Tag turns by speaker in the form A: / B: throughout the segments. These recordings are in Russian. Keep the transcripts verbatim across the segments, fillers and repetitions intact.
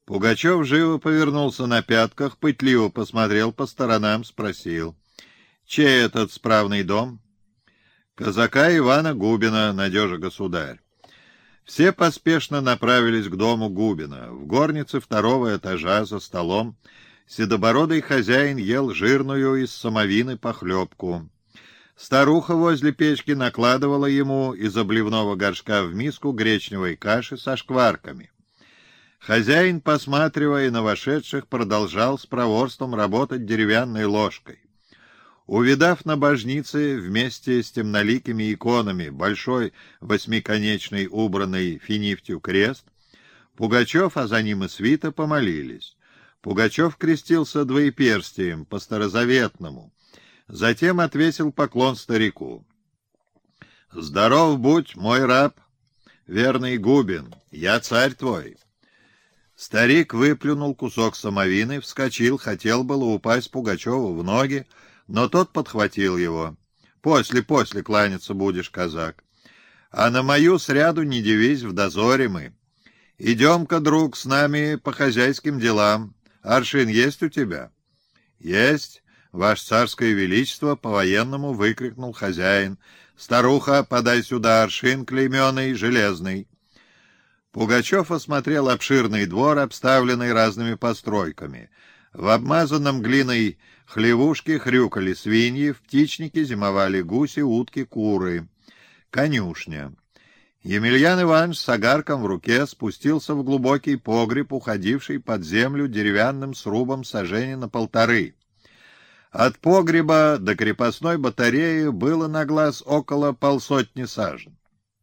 A: Пугачев живо повернулся на пятках, пытливо посмотрел по сторонам, спросил: «Чей этот справный дом?» «Казака Ивана Губина, надежа государь». Все поспешно направились к дому Губина. В горнице второго этажа за столом седобородый хозяин ел жирную из самовины похлебку. Старуха возле печки накладывала ему из обливного горшка в миску гречневой каши со шкварками. Хозяин, посматривая на вошедших, продолжал с проворством работать деревянной ложкой. Увидав на божнице вместе с темноликими иконами большой восьмиконечный убранный финифтью крест, Пугачев, а за ним и свита, помолились. Пугачев крестился двоеперстием по-старозаветному, затем отвесил поклон старику. «Здоров будь, мой раб, верный Губин, я царь твой». Старик выплюнул кусок самовины, вскочил, хотел было упасть Пугачеву в ноги, но тот подхватил его. «После, после кланяться будешь, казак. А на мою сряду не дивись, в дозоре мы. Идем-ка, друг, с нами по хозяйским делам. Аршин есть у тебя?» «Есть, ваше царское величество», — по-военному выкрикнул хозяин. «Старуха, подай сюда аршин клейменый, железный». Пугачев осмотрел обширный двор, обставленный разными постройками. В обмазанном глиной хлевушке хрюкали свиньи, в птичнике зимовали гуси, утки, куры. Конюшня. Емельян Иванович с огарком в руке спустился в глубокий погреб, уходивший под землю деревянным срубом сажени на полторы. От погреба до крепостной батареи было на глаз около полсотни сажен.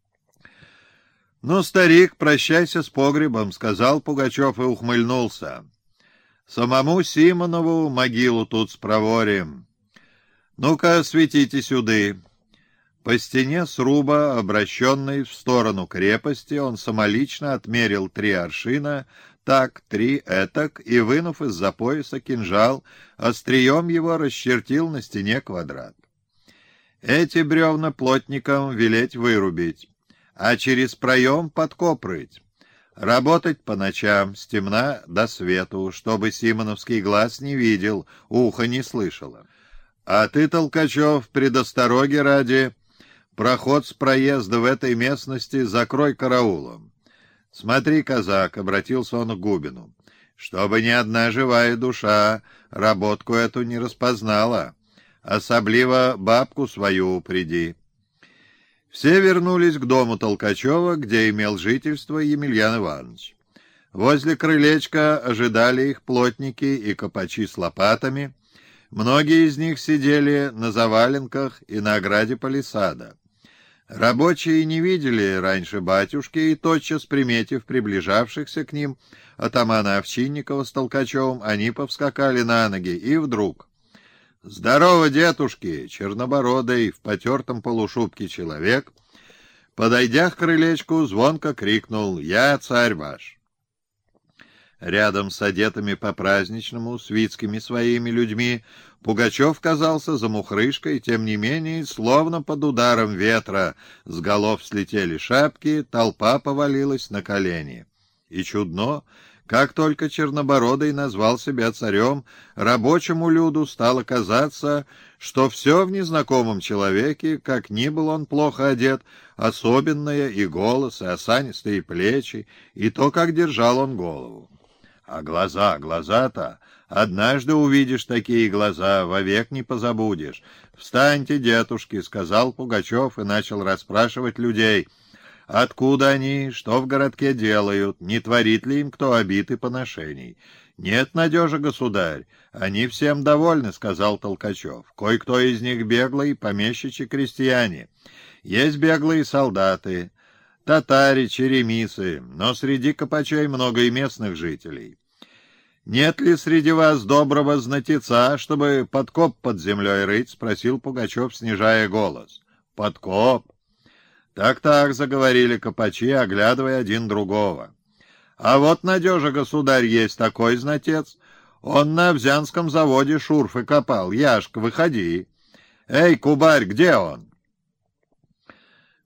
A: «Ну, старик, прощайся с погребом», — сказал Пугачев и ухмыльнулся. «Самому Симонову могилу тут спроворим. Ну-ка, светите сюды». По стене сруба, обращенной в сторону крепости, он самолично отмерил три аршина, так, три этак, и, вынув из-за пояса кинжал, острием его расчертил на стене квадрат. «Эти бревна плотникам велеть вырубить, а через проем подкоп рыть. Работать по ночам, с темна до свету, чтобы симоновский глаз не видел, ухо не слышало. А ты, Толкачев, предостороге ради, проход с проезда в этой местности закрой караулом. Смотри, казак, — обратился он к Губину, — чтобы ни одна живая душа работку эту не распознала, особливо бабку свою упряди». Все вернулись к дому Толкачева, где имел жительство Емельян Иванович. Возле крылечка ожидали их плотники и копачи с лопатами. Многие из них сидели на заваленках и на ограде палисада. Рабочие не видели раньше батюшки, и, тотчас приметив приближавшихся к ним атамана Овчинникова с Толкачевым, они повскакали на ноги, и вдруг... «Здорово, дедушки!» — чернобородый, в потертом полушубке человек, подойдя к крылечку, звонко крикнул: «Я царь ваш!» Рядом с одетыми по-праздничному, свитскими своими людьми, Пугачев казался замухрышкой, тем не менее, словно под ударом ветра, с голов слетели шапки, толпа повалилась на колени. И чудно, как только Чернобородый назвал себя царем, рабочему люду стало казаться, что все в незнакомом человеке, как ни был он плохо одет, особенное и голос, и осанистые плечи, и то, как держал он голову. А глаза, глаза-то, однажды увидишь такие глаза, вовек не позабудешь. «Встаньте, детушки», — сказал Пугачев и начал расспрашивать людей. Откуда они, что в городке делают, не творит ли им кто обид и поношений? «Нет, надежа, государь, они всем довольны», — сказал Толкачев. «Кое-кто из них беглые, помещичьи крестьяне. Есть беглые солдаты, татари, черемисы, но среди копачей много и местных жителей. Нет ли среди вас доброго знатеца, чтобы подкоп под землей рыть?» — спросил Пугачев, снижая голос. «Подкоп?» «Так-так», — заговорили копачи, оглядывая один другого. «А вот, надежа, государь, есть такой знатец. Он на Овзянском заводе шурфы копал. Яшка, выходи. Эй, кубарь, где он?»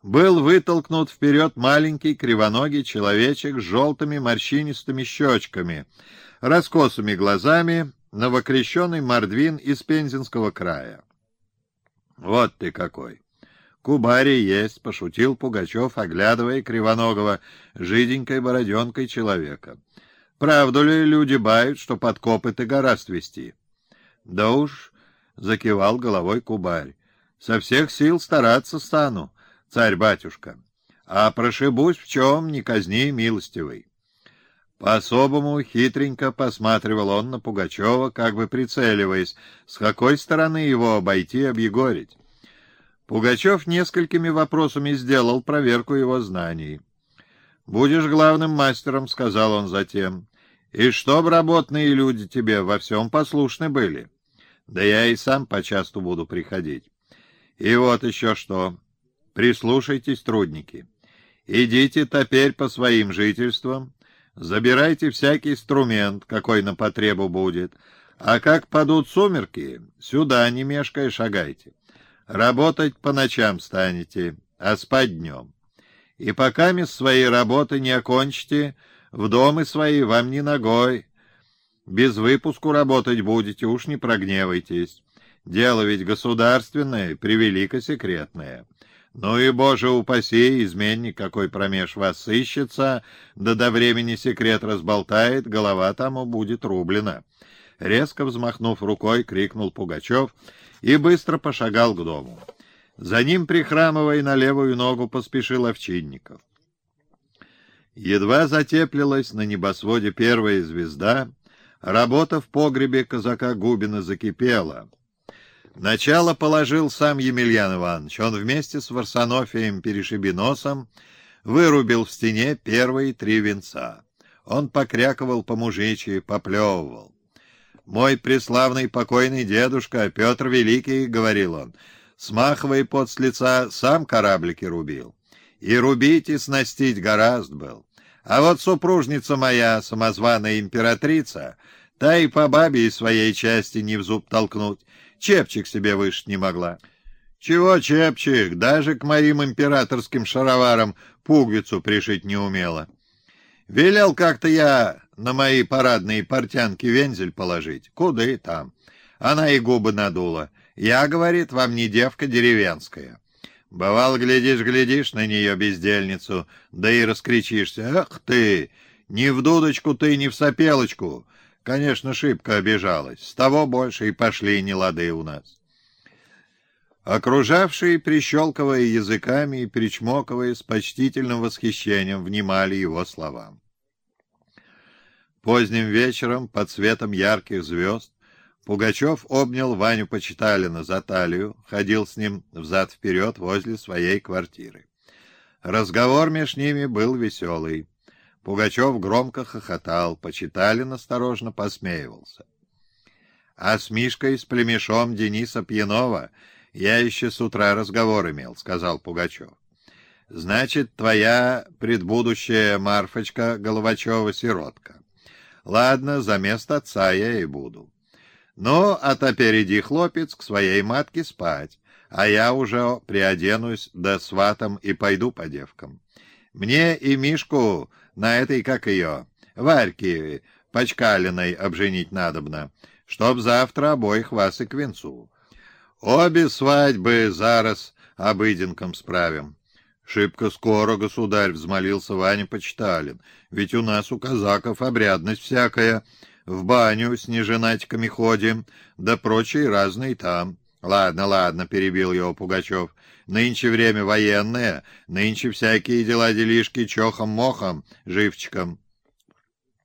A: был вытолкнут вперед маленький кривоногий человечек с желтыми морщинистыми щечками, раскосыми глазами, новокрещенный мордвин из Пензенского края. «Вот ты какой! Кубарий есть!» — пошутил Пугачев, оглядывая кривоногого жиденькой бороденкой человека. «Правду ли люди бают, что под копы ты гораст вести?» «Да уж!» — закивал головой Кубарь. «Со всех сил стараться стану, царь-батюшка, а прошибусь в чем, не казни милостивый». По-особому хитренько посматривал он на Пугачева, как бы прицеливаясь, с какой стороны его обойти и объегорить. Пугачев несколькими вопросами сделал проверку его знаний. «Будешь главным мастером», — сказал он затем, — «и чтоб работные люди тебе во всем послушны были. Да я и сам почасту буду приходить. И вот еще что. Прислушайтесь, трудники. Идите теперь по своим жительствам, забирайте всякий инструмент, какой на потребу будет, а как падут сумерки, сюда, не мешкая, шагайте. Работать по ночам станете, а спать днем. И пока мисс своей работы не окончите, в домы свои вам не ногой. Без выпуску работать будете, уж не прогневайтесь. Дело ведь государственное, превелико секретное. Ну и, Боже упаси, изменник какой промеж вас сыщется, да до времени секрет разболтает, голова тому будет рублена». Резко взмахнув рукой, крикнул Пугачев и быстро пошагал к дому. За ним, прихрамывая на левую ногу, поспешил Овчинников. Едва затеплилась на небосводе первая звезда, работа в погребе казака Губина закипела. Начало положил сам Емельян Иванович. Он вместе с Варсонофием Перешибиносом вырубил в стене первые три венца. Он покряковал по-мужичьи, поплевывал. «Мой преславный покойный дедушка Петр Великий, — говорил он, — смахивая пот с лица, сам кораблики рубил. И рубить и снастить гораст был. А вот супружница моя, самозваная императрица, та и по бабе из своей части не в зуб толкнуть, чепчик себе вышить не могла». «Чего чепчик? Даже к моим императорским шароварам пуговицу пришить не умела. Велел как-то я на мои парадные портянки вензель положить. Куда и там. Она и губы надула. Я, говорит, вам не девка деревенская. Бывал, глядишь-глядишь на нее, бездельницу, да и раскричишься. Эх ты! Ни в дудочку ты, ни в сопелочку. Конечно, шибко обижалась. С того больше и пошли нелады у нас». Окружавшие, прищелкивая языками и причмокивая, с почтительным восхищением внимали его словам. Поздним вечером, под светом ярких звезд, Пугачев обнял Ваню Почиталина за талию, ходил с ним взад-вперед возле своей квартиры. Разговор меж ними был веселый. Пугачев громко хохотал, Почиталин осторожно посмеивался. «А с Мишкой, с племешом Дениса Пьянова я еще с утра разговор имел», — сказал Пугачев. «Значит, твоя предбудущая Марфочка Головачева-сиротка. Ладно, за место отца я и буду. Ну, а теперь иди, хлопец, к своей матке спать, а я уже приоденусь да сватом и пойду по девкам. Мне и Мишку на этой, как ее, Варьке Почкалиной обженить надобно, чтоб завтра обоих вас и к венцу. Обе свадьбы зараз обыденком справим». «Шибко скоро, государь», — взмолился Ваня Почиталин, — «ведь у нас у казаков обрядность всякая. В баню с неженатиками ходим, да прочие разные там». «Ладно, ладно», — перебил его Пугачев, — «нынче время военное, нынче всякие дела-делишки чохом-мохом, живчиком».